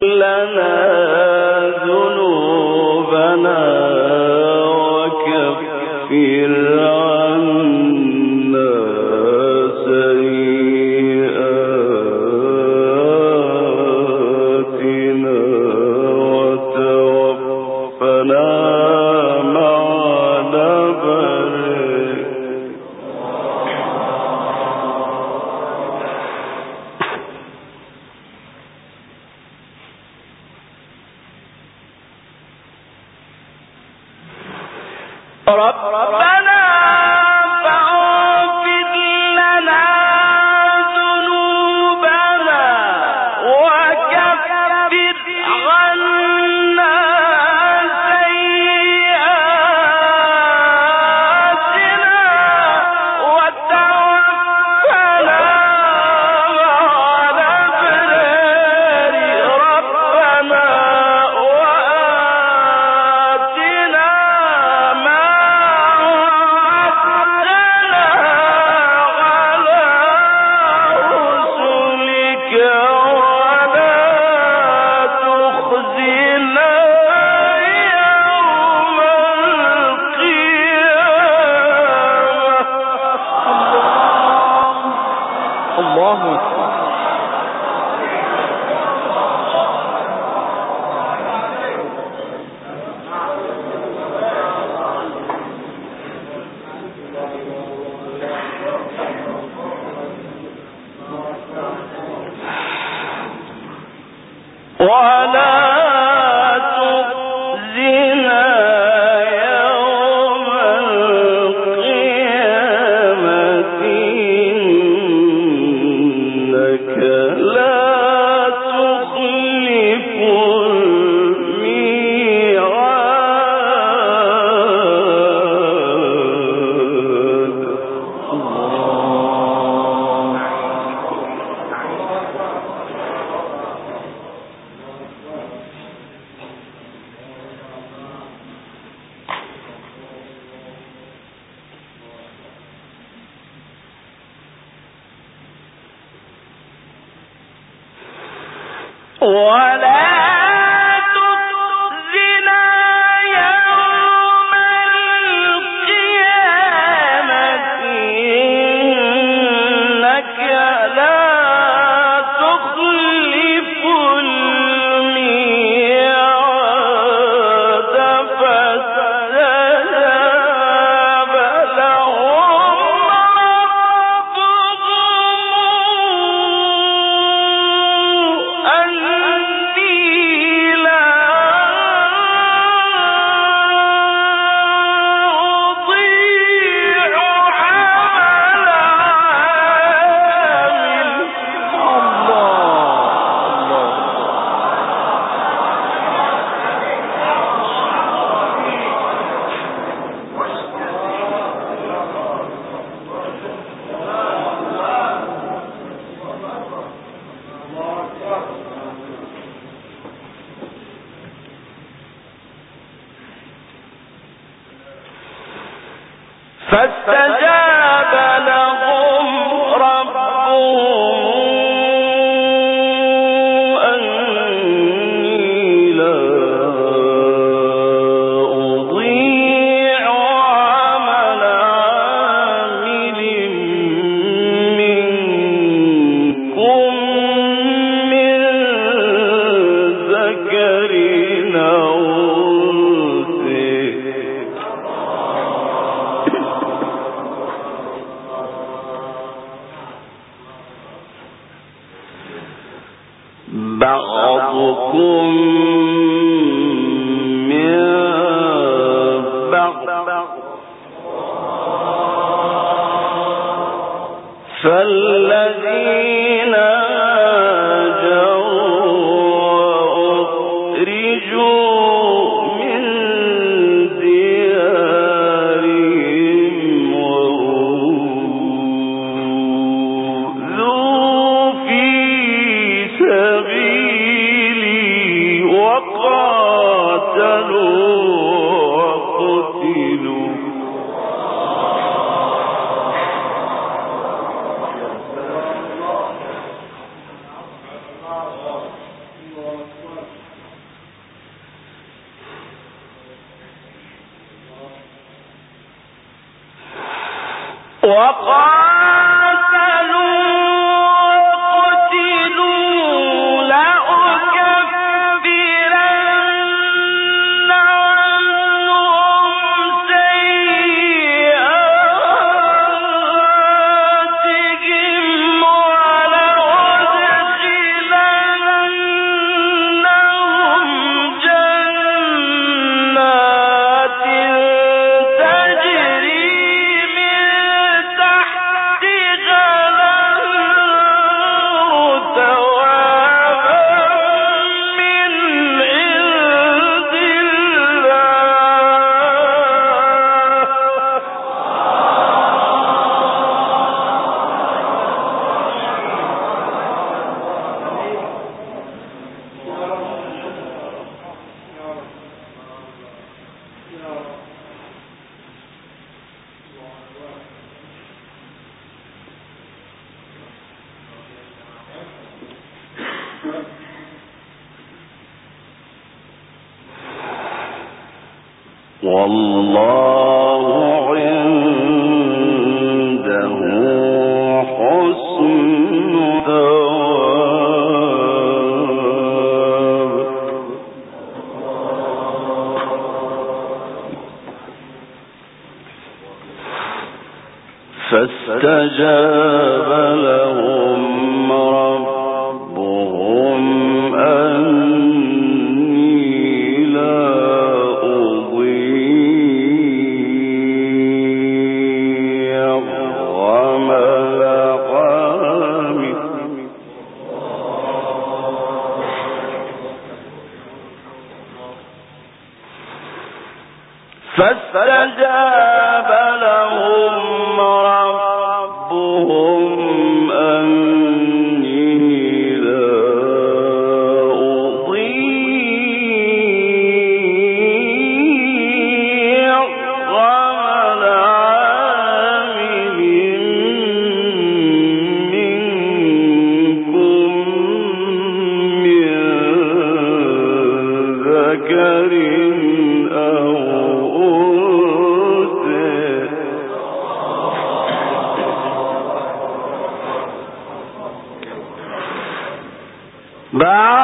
لنا ذنوبنا وكفر عنا سيئاتنا وتوفنا مع الأبرار. ربنا فاغفر لنا ذنوبنا وكفر عنا سيئاتنا وتوفنا مع الأبرار. ربنا وآتنا ما وعدتنا على رسلك ولا تخزنا يوم القيامة. الله أكبر. ولا تخزنا يوم القيامة إنك لا تخلف الميعاد. ولا تخزنا يوم القيامة إنك لا تخلف الميعاد. فاستجاب لهم ربهم أني لا أضيع عمل فاستجاب لهم ربهم أني لا أضيع عمل عامل منكم من ذكر أو أنثى بعضكم من بعض فالذين هاجروا وأخرجوا من ديارهم وأوذوا في سبيلي وقاتلوا وقتلوا والله عنده حسن ثواب فاستجاب لهم ربهم أني لا أضيع عمل عامل فاستجاب لهم ربهم أني لا أضيع عمل عامل منكم من ذكر أو أنثى